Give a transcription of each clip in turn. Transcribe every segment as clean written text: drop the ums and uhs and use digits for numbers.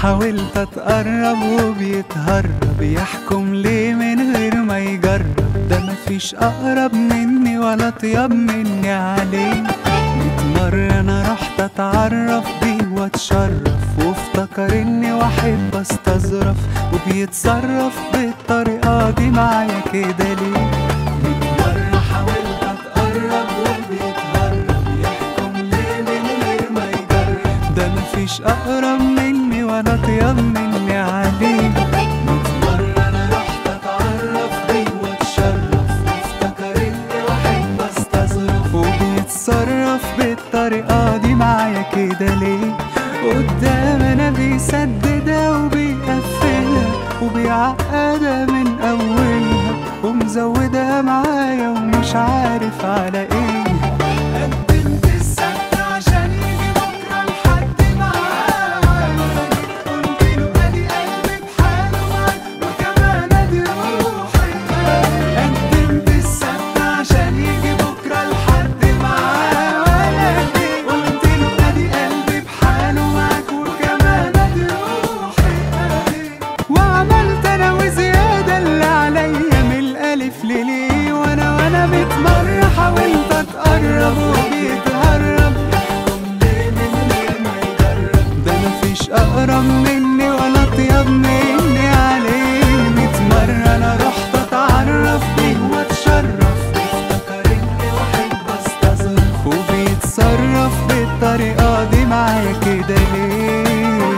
حاولت اتقرب وبيتهرب، يحكم ليه من غير ما يجرب؟ ده مفيش اقرب مني ولا اطيب مني عليه. 100 مرة انا رحت اتعرف بيه واتشرف، وافتكر اني واحد بستظرف، وبيتصرف بالطريقة دي معايا كده ليه؟ 100 مرة حاولت اتقرب وبيتهرب، يحكم ليه من غير ما يجرب؟ ده مفيش اقرب مني ولا اطيب مني عليه. 100 مرة انا رحت اتعرف بيه واتشرف، وافتكر اني واحد بستظرف، وبيتصرف بالطريقة دي معايا كده ليه؟ قدام انا بيسددها وبيقفلها وبيعقدها من اولها، ومزودها معايا ومش عارف على ايه. قدمت السبت عشان يجي بكره لحد معاه، قلتله ادي قلبي بحاله معاك وكمان ادي روحي. قدمت السبت عشان يجي بكره لحد معاه، قلتله ادي قلبي بحاله معاك وكمان ادي روحي. وعملت انا وزياده اللي عليا من الالف لليه، وانا 100 مرة حاولت اتقرب وبيتهرب، يحكم ليه من غير ما يجرب؟ ده مفيش اقرب مني ولا اطيب مني عليه. 100 مرة انا رحت اتعرف بيه واتشرف، وافتكر اني واحد بستظرف، وبيتصرف بالطريقة دي معايا كده ليه؟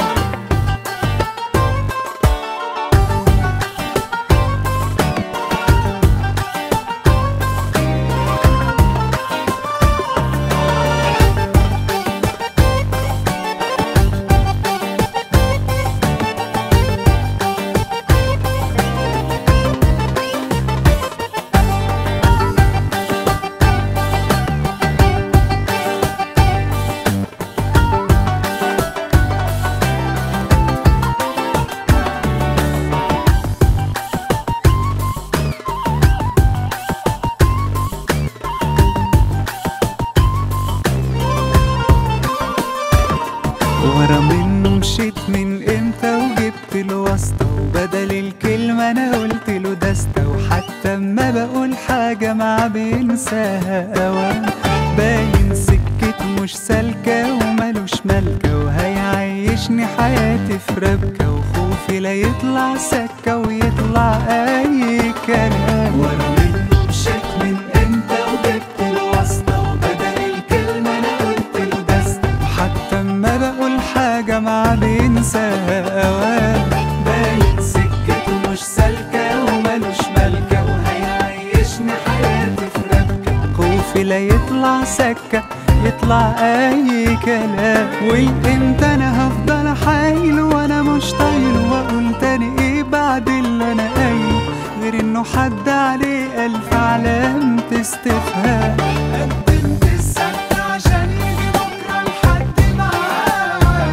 ورا منه مشيت من امتى وجبت الواسطة، وبدل الكلمة انا قلت له دستة، وحتى اما بقول حاجة معاه بينساها اوام. باين سكته مش سالكة ومالوش ملكة، وهيعيشني حياتي في ربكة، وخوفي لا يطلع سكة ويطلع اي كلام. ورا منه مشيت من امتى وجبت الواسطة، وبدل الكلمة انا قلت له دستة، وحتى اما بقول حاجة معاه بينساها اوام. باين سكته مش سالكة ومالوش ملكة، وهيعيشني حياتي في ربكة، خوفي لا يطلع سكة يطلع اي كلام. والامتى انا هفضل حايل وانا مش طايله، واقول تاني ايه بعد اللي انا قايله، غير انه حد عليه الف علامة استفهام. قدمت السبت عشان يجي بكره لحد معاه،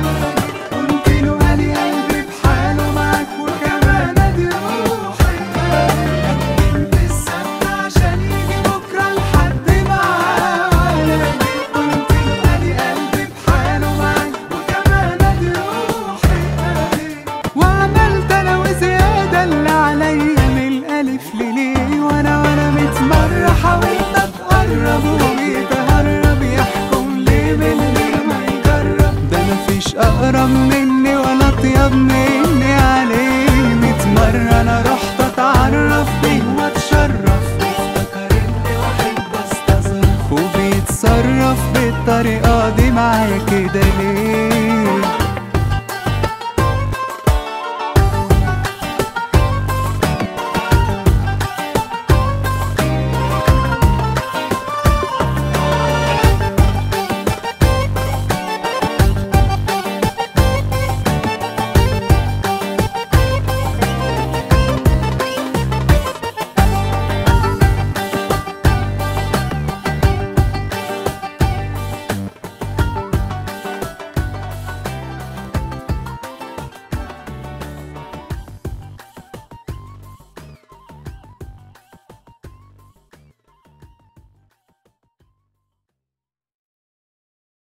قلتله ادي قلبي بحاله معاك وكمان ادي روحي. قدمت السبت عشان يجي بكره لحد معاه، قلتله ادي قلبي بحاله معاك وكمان ادي روحي. وعملت انا وزياده اللي عليا من الالف لليه، وانا 100 مرة حاولت اتقرب وبيتهرب، يحكم ليه من غير ما يجرب؟ ده مفيش اقرب مني ولا اطيب مني عليه. 100 مرة انا رحت اتعرف بيه واتشرف، وافتكر اني واحد بستظرف، وبيتصرف بالطريقة دي معايا كده ليه؟